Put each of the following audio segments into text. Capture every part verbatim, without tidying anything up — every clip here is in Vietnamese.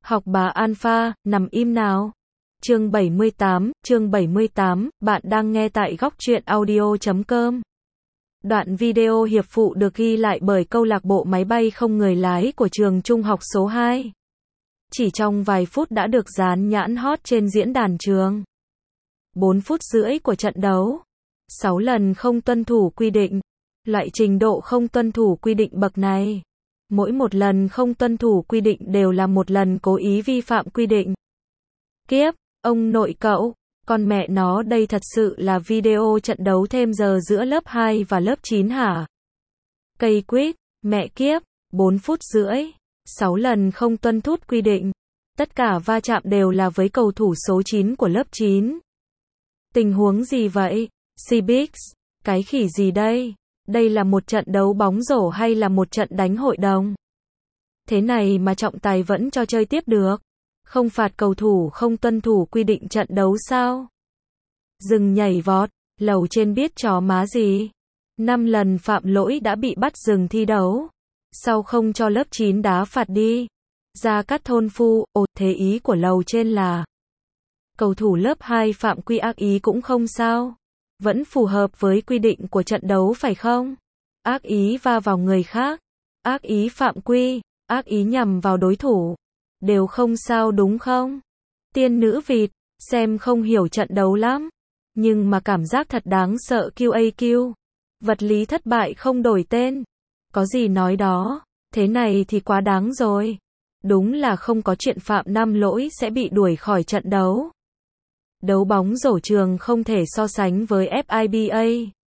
Học bà Alpha, nằm im nào. Chương bảy mươi tám, chương bảy mươi tám, bạn đang nghe tại góc truyện audio chấm com. Đoạn video hiệp phụ được ghi lại bởi câu lạc bộ máy bay không người lái của trường trung học số hai. Chỉ trong vài phút đã được dán nhãn hot trên diễn đàn trường. bốn phút rưỡi của trận đấu. sáu lần không tuân thủ quy định. Loại trình độ không tuân thủ quy định bậc này. Mỗi một lần không tuân thủ quy định đều là một lần cố ý vi phạm quy định. Kiếp, ông nội cậu, con mẹ nó đây thật sự là video trận đấu thêm giờ giữa lớp hai và lớp chín hả? Cây quýt, mẹ kiếp, bốn phút rưỡi, sáu lần không tuân thủ quy định. Tất cả va chạm đều là với cầu thủ số chín của lớp chín. Tình huống gì vậy? Cbiz, cái khỉ gì đây? Đây là một trận đấu bóng rổ hay là một trận đánh hội đồng? Thế này mà trọng tài vẫn cho chơi tiếp được. Không phạt cầu thủ không tuân thủ quy định trận đấu sao? Dừng nhảy vọt, lầu trên biết chó má gì. năm lần phạm lỗi đã bị bắt dừng thi đấu. Sao không cho lớp chín đá phạt đi? Ra cắt thôn phu, ồ, thế ý của lầu trên là cầu thủ lớp hai phạm quy ác ý cũng không sao. Vẫn phù hợp với quy định của trận đấu phải không? Ác ý va vào người khác, ác ý phạm quy, ác ý nhằm vào đối thủ, đều không sao đúng không? Tiên nữ vịt, xem không hiểu trận đấu lắm, nhưng mà cảm giác thật đáng sợ quy a quy. Vật lý thất bại không đổi tên. Có gì nói đó, thế này thì quá đáng rồi. Đúng là không có chuyện phạm năm lỗi sẽ bị đuổi khỏi trận đấu. Đấu bóng rổ trường không thể so sánh với ép i bê a.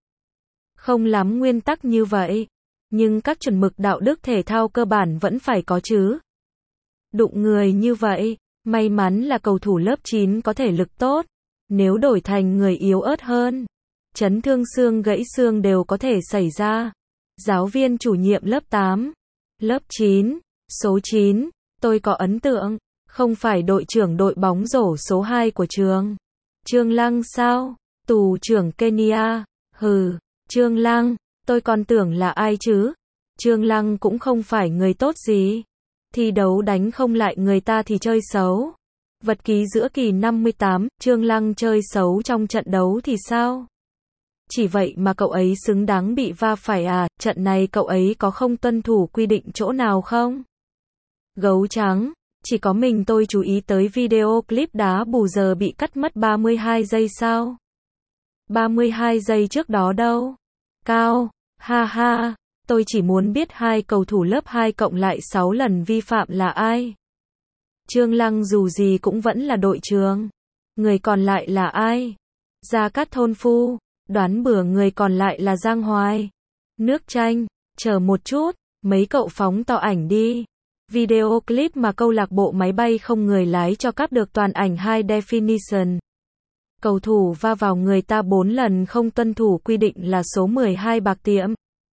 Không lắm nguyên tắc như vậy, nhưng các chuẩn mực đạo đức thể thao cơ bản vẫn phải có chứ. Đụng người như vậy, may mắn là cầu thủ lớp chín có thể lực tốt, nếu đổi thành người yếu ớt hơn, chấn thương xương gãy xương đều có thể xảy ra. Giáo viên chủ nhiệm lớp tám, lớp chín, số chín, tôi có ấn tượng, không phải đội trưởng đội bóng rổ số hai của trường. Trương Lăng sao? Tù trưởng Kenya. Hừ, Trương Lăng, tôi còn tưởng là ai chứ? Trương Lăng cũng không phải người tốt gì. Thi đấu đánh không lại người ta thì chơi xấu. Vật ký giữa kỳ năm mươi tám, Trương Lăng chơi xấu trong trận đấu thì sao? Chỉ vậy mà cậu ấy xứng đáng bị va phải à? Trận này cậu ấy có không tuân thủ quy định chỗ nào không? Gấu trắng, chỉ có mình tôi chú ý tới video clip đá bù giờ bị cắt mất ba mươi hai giây sao? ba mươi hai giây trước đó đâu? Cao, ha ha, tôi chỉ muốn biết hai cầu thủ lớp hai cộng lại sáu lần vi phạm là ai? Trương Lăng dù gì cũng vẫn là đội trường. Người còn lại là ai? Gia Cát Thôn Phu, đoán bừa người còn lại là Giang Hoài. Nước Chanh, chờ một chút, mấy cậu phóng to ảnh đi. Video clip mà câu lạc bộ máy bay không người lái cho cáp được toàn ảnh high definition. Cầu thủ va vào người ta bốn lần không tuân thủ quy định là số mười hai Bạc Tiệm.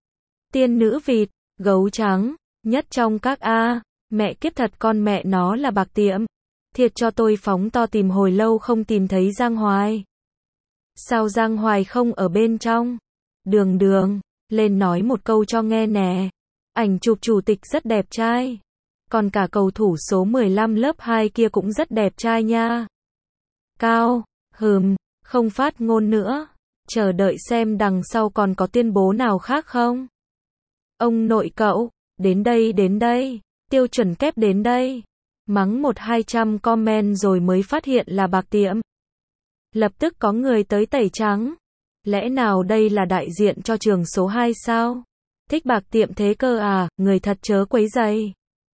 Tiên nữ vịt, gấu trắng, nhất trong các A, mẹ kiếp thật con mẹ nó là Bạc Tiệm. Thiệt cho tôi phóng to tìm hồi lâu không tìm thấy Giang Hoài. Sao Giang Hoài không ở bên trong? Đường đường, lên nói một câu cho nghe nè. Ảnh chụp chủ tịch rất đẹp trai. Còn cả cầu thủ số mười lăm lớp hai kia cũng rất đẹp trai nha. Cao, hừm, không phát ngôn nữa. Chờ đợi xem đằng sau còn có tuyên bố nào khác không? Ông nội cậu, đến đây đến đây, tiêu chuẩn kép đến đây. Mắng một hai trăm comment rồi mới phát hiện là Bạc Tiệm. Lập tức có người tới tẩy trắng. Lẽ nào đây là đại diện cho trường số hai sao? Thích Bạc Tiệm thế cơ à, người thật chớ quấy rầy.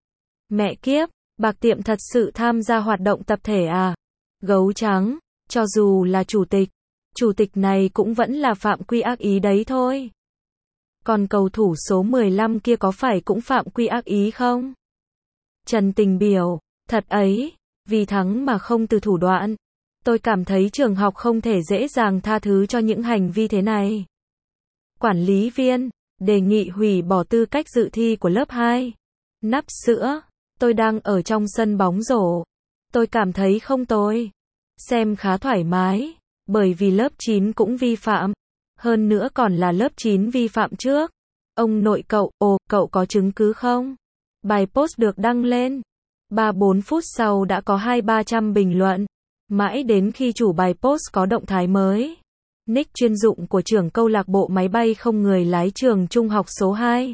Mẹ kiếp, Bạc Tiệm thật sự tham gia hoạt động tập thể à? Gấu trắng, cho dù là chủ tịch, chủ tịch này cũng vẫn là phạm quy ác ý đấy thôi. Còn cầu thủ số mười lăm kia có phải cũng phạm quy ác ý không? Trần Tình Biểu, thật ấy, vì thắng mà không từ thủ đoạn. Tôi cảm thấy trường học không thể dễ dàng tha thứ cho những hành vi thế này. Quản lý viên, đề nghị hủy bỏ tư cách dự thi của lớp hai. Nắp sữa, tôi đang ở trong sân bóng rổ. Tôi cảm thấy không tồi. Xem khá thoải mái, bởi vì lớp chín cũng vi phạm. Hơn nữa còn là lớp chín vi phạm trước. Ông nội cậu, ồ, cậu có chứng cứ không? Bài post được đăng lên. ba bốn phút sau đã có hai ba trăm bình luận. Mãi đến khi chủ bài post có động thái mới. Nick chuyên dụng của trưởng câu lạc bộ máy bay không người lái trường trung học số hai.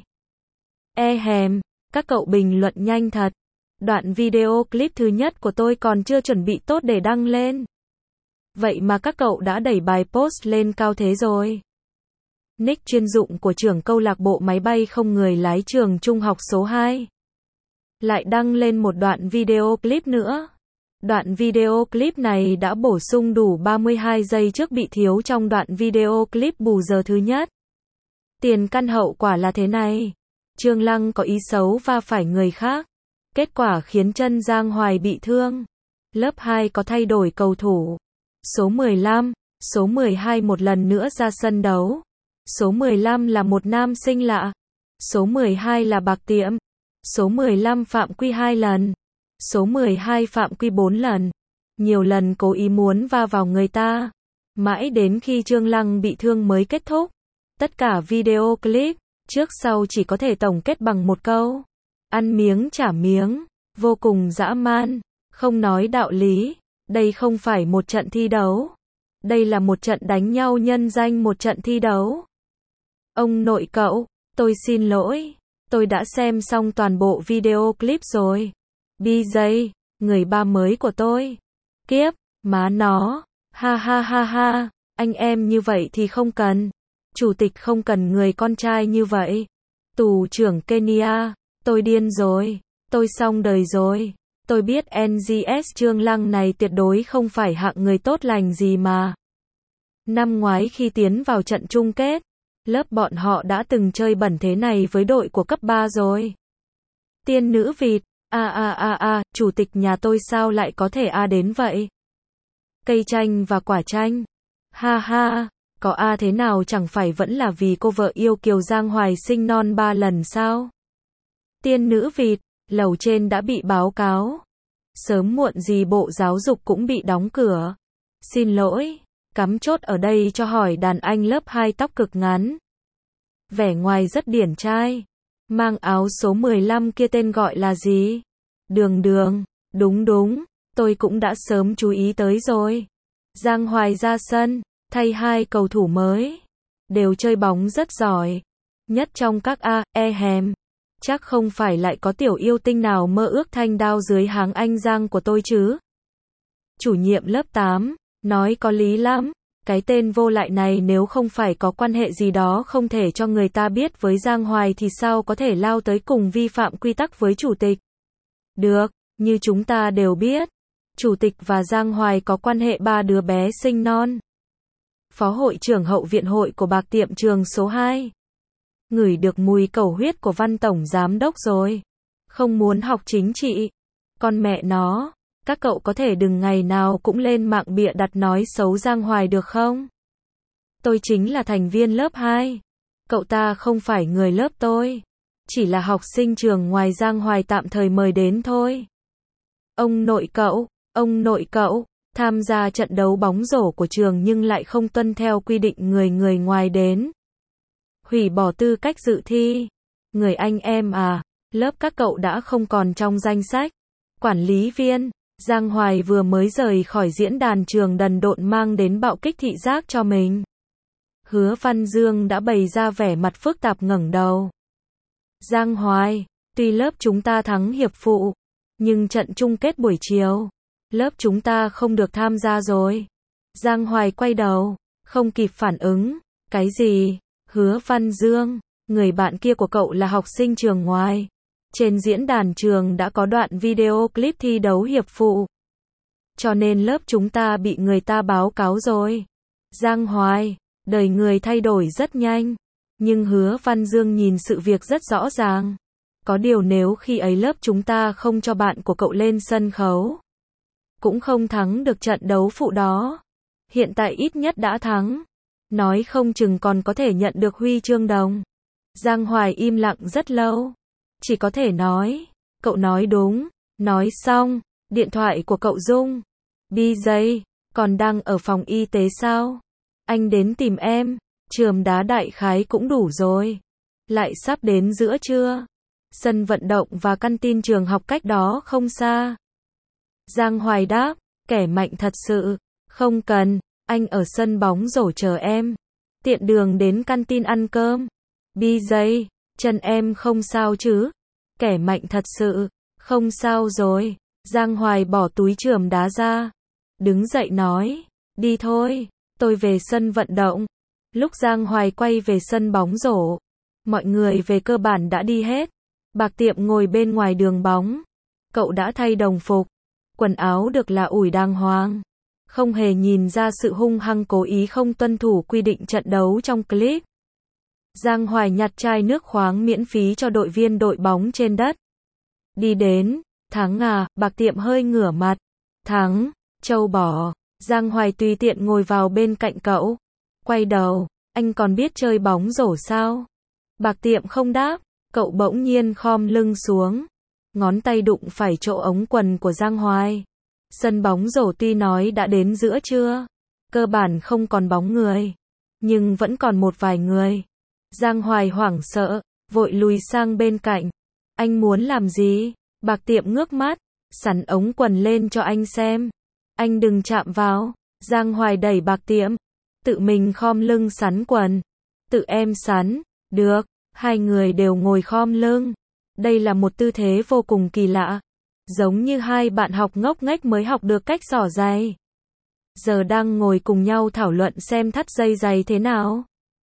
E hèm, các cậu bình luận nhanh thật. Đoạn video clip thứ nhất của tôi còn chưa chuẩn bị tốt để đăng lên. Vậy mà các cậu đã đẩy bài post lên cao thế rồi. Nick chuyên dụng của trưởng câu lạc bộ máy bay không người lái trường trung học số hai. Lại đăng lên một đoạn video clip nữa. Đoạn video clip này đã bổ sung đủ ba mươi hai giây trước bị thiếu trong đoạn video clip bù giờ thứ nhất. Tiền căn hậu quả là thế này. Trương Lăng có ý xấu va phải người khác. Kết quả khiến chân Giang Hoài bị thương. Lớp hai có thay đổi cầu thủ. Số mười lăm, số mười hai một lần nữa ra sân đấu. Số mười lăm là một nam sinh lạ. Số mười hai là Bạc Tiệm. Số mười lăm phạm quy hai lần. Số mười hai phạm quy bốn lần. Nhiều lần cố ý muốn va vào người ta. Mãi đến khi Trương Lăng bị thương mới kết thúc. Tất cả video clip, trước sau chỉ có thể tổng kết bằng một câu. Ăn miếng trả miếng. Vô cùng dã man. Không nói đạo lý. Đây không phải một trận thi đấu. Đây là một trận đánh nhau nhân danh một trận thi đấu. Ông nội cậu, tôi xin lỗi. Tôi đã xem xong toàn bộ video clip rồi. bê jay, người ba mới của tôi. Kiếp, má nó. Ha ha ha ha. Anh em như vậy thì không cần. Chủ tịch không cần người con trai như vậy. Tù trưởng Kenya, tôi điên rồi. Tôi xong đời rồi. Tôi biết en giê ét Trương Lăng này tuyệt đối không phải hạng người tốt lành gì mà. Năm ngoái khi tiến vào trận chung kết, lớp bọn họ đã từng chơi bẩn thế này với đội của cấp ba rồi. Tiên nữ vịt, a a a a, chủ tịch nhà tôi sao lại có thể a đến vậy? Cây chanh và quả chanh. Ha ha, có a thế nào chẳng phải vẫn là vì cô vợ yêu kiều Giang Hoài sinh non ba lần sao? Tiên nữ vịt, lầu trên đã bị báo cáo. Sớm muộn gì bộ giáo dục cũng bị đóng cửa. Xin lỗi, cắm chốt ở đây cho hỏi đàn anh lớp hai tóc cực ngắn. Vẻ ngoài rất điển trai. Mang áo số mười lăm kia tên gọi là gì? Đường Đường, đúng đúng, tôi cũng đã sớm chú ý tới rồi. Giang Hoài ra sân, thay hai cầu thủ mới. Đều chơi bóng rất giỏi. Nhất trong các A, E hèm. Chắc không phải lại có tiểu yêu tinh nào mơ ước thanh đao dưới háng anh Giang của tôi chứ? Chủ nhiệm lớp tám, nói có lý lắm. Cái tên vô lại này nếu không phải có quan hệ gì đó không thể cho người ta biết với Giang Hoài thì sao có thể lao tới cùng vi phạm quy tắc với chủ tịch? Được, như chúng ta đều biết, chủ tịch và Giang Hoài có quan hệ ba đứa bé sinh non. Phó hội trưởng hậu viện hội của Bạc Tiệm trường số hai. Ngửi được mùi cầu huyết của Văn Tổng Giám Đốc rồi. Không muốn học chính trị. Con mẹ nó. Các cậu có thể đừng ngày nào cũng lên mạng bịa đặt nói xấu Giang Hoài được không? Tôi chính là thành viên lớp hai. Cậu ta không phải người lớp tôi. Chỉ là học sinh trường ngoài Giang Hoài tạm thời mời đến thôi. Ông nội cậu, ông nội cậu, tham gia trận đấu bóng rổ của trường nhưng lại không tuân theo quy định người người ngoài đến. Hủy bỏ tư cách dự thi. Người anh em à, lớp các cậu đã không còn trong danh sách. Quản lý viên. Giang Hoài vừa mới rời khỏi diễn đàn trường đần độn mang đến bạo kích thị giác cho mình. Hứa Văn Dương đã bày ra vẻ mặt phức tạp ngẩng đầu. Giang Hoài, tuy lớp chúng ta thắng hiệp phụ, nhưng trận chung kết buổi chiều, lớp chúng ta không được tham gia rồi. Giang Hoài quay đầu, không kịp phản ứng. Cái gì? Hứa Văn Dương, người bạn kia của cậu là học sinh trường ngoài. Trên diễn đàn trường đã có đoạn video clip thi đấu hiệp phụ. Cho nên lớp chúng ta bị người ta báo cáo rồi. Giang Hoài, đời người thay đổi rất nhanh. Nhưng Hứa Văn Dương nhìn sự việc rất rõ ràng. Có điều nếu khi ấy lớp chúng ta không cho bạn của cậu lên sân khấu, cũng không thắng được trận đấu phụ đó. Hiện tại ít nhất đã thắng. Nói không chừng còn có thể nhận được huy chương đồng. Giang Hoài im lặng rất lâu. Chỉ có thể nói, cậu nói đúng. Nói xong, điện thoại của cậu rung. bê jay, còn đang ở phòng y tế sao? Anh đến tìm em. Chườm đá đại khái cũng đủ rồi. Lại sắp đến giữa trưa. Sân vận động và căn tin trường học cách đó không xa. Giang Hoài đáp, kẻ mạnh thật sự. Không cần, anh ở sân bóng rổ chờ em. Tiện đường đến căn tin ăn cơm. bê jay, chân em không sao chứ? Kẻ mạnh thật sự. Không sao rồi. Giang Hoài bỏ túi chườm đá ra. Đứng dậy nói, đi thôi, tôi về sân vận động. Lúc Giang Hoài quay về sân bóng rổ, mọi người về cơ bản đã đi hết. Bạc Tiệm ngồi bên ngoài đường bóng. Cậu đã thay đồng phục. Quần áo được là ủi đàng hoàng. Không hề nhìn ra sự hung hăng cố ý không tuân thủ quy định trận đấu trong clip. Giang Hoài nhặt chai nước khoáng miễn phí cho đội viên đội bóng trên đất. Đi đến, thắng à, Bạc Tiệm hơi ngửa mặt. Thắng, châu bò. Giang Hoài tùy tiện ngồi vào bên cạnh cậu. Quay đầu, anh còn biết chơi bóng rổ sao? Bạc Tiệm không đáp, cậu bỗng nhiên khom lưng xuống. Ngón tay đụng phải chỗ ống quần của Giang Hoài. Sân bóng rổ tuy nói đã đến giữa trưa, cơ bản không còn bóng người, nhưng vẫn còn một vài người. Giang Hoài hoảng sợ, vội lùi sang bên cạnh. Anh muốn làm gì? Bạc Tiệm ngước mắt, sắn ống quần lên cho anh xem. Anh đừng chạm vào. Giang Hoài đẩy Bạc Tiệm. Tự mình khom lưng sắn quần. Tự em sắn. Được. Hai người đều ngồi khom lưng. Đây là một tư thế vô cùng kỳ lạ. Giống như hai bạn học ngốc nghếch mới học được cách xỏ giày. Giờ đang ngồi cùng nhau thảo luận xem thắt dây giày thế nào.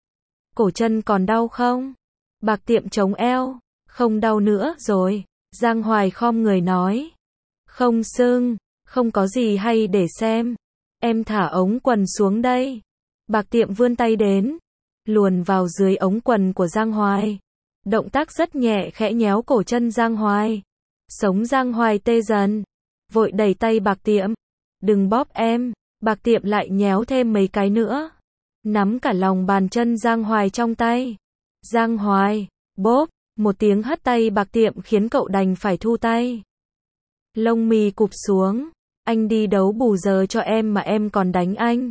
Cổ chân còn đau không? Bạc Tiệm chống eo. Không đau nữa rồi. Giang Hoài khom người nói. Không sưng. Không có gì hay để xem. Em thả ống quần xuống đây. Bạc Tiệm vươn tay đến. Luồn vào dưới ống quần của Giang Hoài. Động tác rất nhẹ khẽ nhéo cổ chân Giang Hoài. Sống Giang Hoài tê dần. Vội đẩy tay Bạc Tiệm. Đừng bóp em. Bạc Tiệm lại nhéo thêm mấy cái nữa. Nắm cả lòng bàn chân Giang Hoài trong tay. Giang Hoài. Bóp. Một tiếng hất tay Bạc Tiệm khiến cậu đành phải thu tay. Lông mì cụp xuống. Anh đi đấu bù giờ cho em mà em còn đánh anh.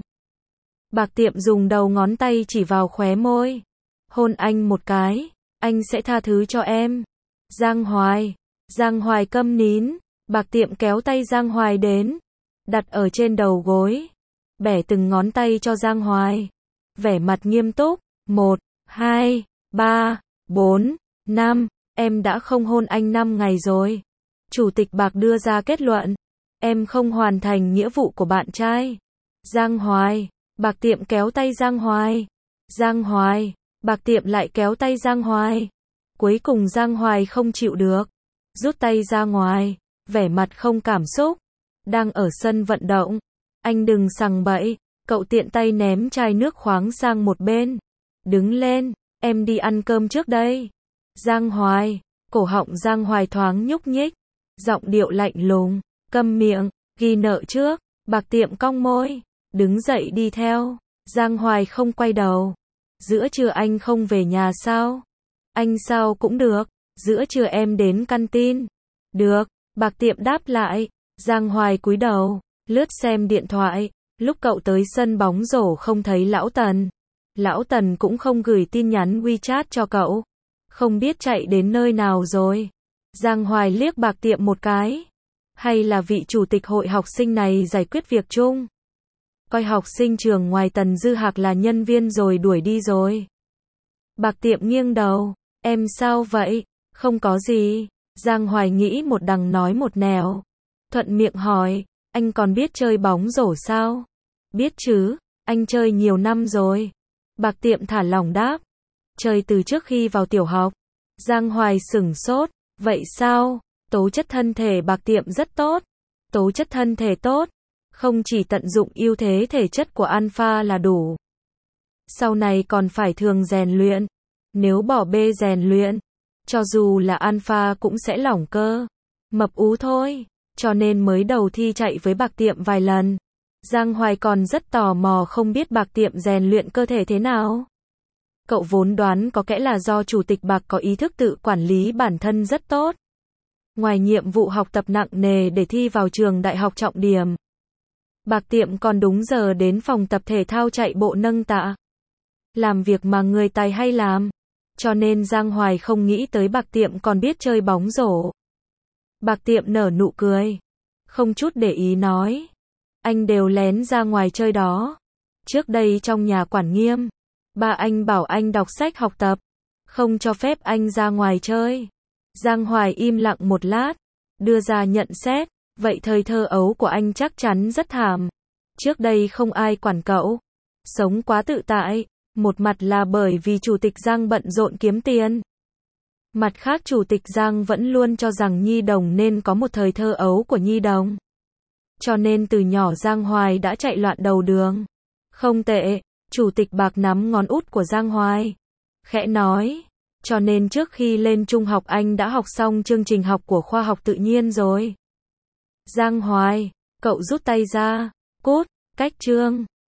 Bạc Tiệm dùng đầu ngón tay chỉ vào khóe môi. Hôn anh một cái. Anh sẽ tha thứ cho em. Giang Hoài. Giang Hoài câm nín. Bạc Tiệm kéo tay Giang Hoài đến. Đặt ở trên đầu gối. Bẻ từng ngón tay cho Giang Hoài. Vẻ mặt nghiêm túc. Một, hai, ba, bốn, năm. Em đã không hôn anh năm ngày rồi. Chủ tịch Bạc đưa ra kết luận. Em không hoàn thành nghĩa vụ của bạn trai. Giang Hoài. Bạc Tiệm kéo tay Giang Hoài. Giang Hoài. Bạc Tiệm lại kéo tay Giang Hoài. Cuối cùng Giang Hoài không chịu được. Rút tay ra ngoài. Vẻ mặt không cảm xúc. Đang ở sân vận động. Anh đừng sằng bậy. Cậu tiện tay ném chai nước khoáng sang một bên. Đứng lên. Em đi ăn cơm trước đây. Giang Hoài. Cổ họng Giang Hoài thoáng nhúc nhích. Giọng điệu lạnh lùng. Câm miệng. Ghi nợ trước. Bạc Tiệm cong môi. Đứng dậy đi theo. Giang Hoài không quay đầu. Giữa trưa anh không về nhà sao? Anh sao cũng được. Giữa trưa em đến căn tin. Được. Bạc Tiệm đáp lại. Giang Hoài cúi đầu. Lướt xem điện thoại. Lúc cậu tới sân bóng rổ không thấy Lão Tần. Lão Tần cũng không gửi tin nhắn WeChat cho cậu. Không biết chạy đến nơi nào rồi. Giang Hoài liếc Bạc Tiệm một cái. Hay là vị chủ tịch hội học sinh này giải quyết việc chung? Coi học sinh trường ngoài Tần Dư Hạc là nhân viên rồi đuổi đi rồi. Bạc Tiệm nghiêng đầu. Em sao vậy? Không có gì. Giang Hoài nghĩ một đằng nói một nẻo. Thuận miệng hỏi. Anh còn biết chơi bóng rổ sao? Biết chứ. Anh chơi nhiều năm rồi. Bạc Tiệm thả lỏng đáp. Chơi từ trước khi vào tiểu học. Giang Hoài sửng sốt. Vậy sao? Tố chất thân thể Bạc Tiệm rất tốt. Tố chất thân thể tốt. Không chỉ tận dụng ưu thế thể chất của Alpha là đủ. Sau này còn phải thường rèn luyện. Nếu bỏ bê rèn luyện, cho dù là Alpha cũng sẽ lỏng cơ. Mập ú thôi. Cho nên mới đầu thi chạy với Bạc Tiệm vài lần. Giang Hoài còn rất tò mò không biết Bạc Tiệm rèn luyện cơ thể thế nào. Cậu vốn đoán có kẽ là do chủ tịch Bạc có ý thức tự quản lý bản thân rất tốt. Ngoài nhiệm vụ học tập nặng nề để thi vào trường đại học trọng điểm, Bạc Tiệm còn đúng giờ đến phòng tập thể thao chạy bộ nâng tạ. Làm việc mà người tài hay làm. Cho nên Giang Hoài không nghĩ tới Bạc Tiệm còn biết chơi bóng rổ. Bạc Tiệm nở nụ cười, không chút để ý nói. Anh đều lén ra ngoài chơi đó. Trước đây trong nhà quản nghiêm, ba anh bảo anh đọc sách học tập, không cho phép anh ra ngoài chơi. Giang Hoài im lặng một lát, đưa ra nhận xét, vậy thời thơ ấu của anh chắc chắn rất thảm. Trước đây không ai quản cậu, sống quá tự tại, một mặt là bởi vì Chủ tịch Giang bận rộn kiếm tiền. Mặt khác Chủ tịch Giang vẫn luôn cho rằng nhi đồng nên có một thời thơ ấu của nhi đồng. Cho nên từ nhỏ Giang Hoài đã chạy loạn đầu đường. Không tệ, Chủ tịch Bạc nắm ngón út của Giang Hoài, khẽ nói, cho nên trước khi lên trung học anh đã học xong chương trình học của khoa học tự nhiên rồi. Giang Hoài, cậu rút tay ra, cút, cách chương.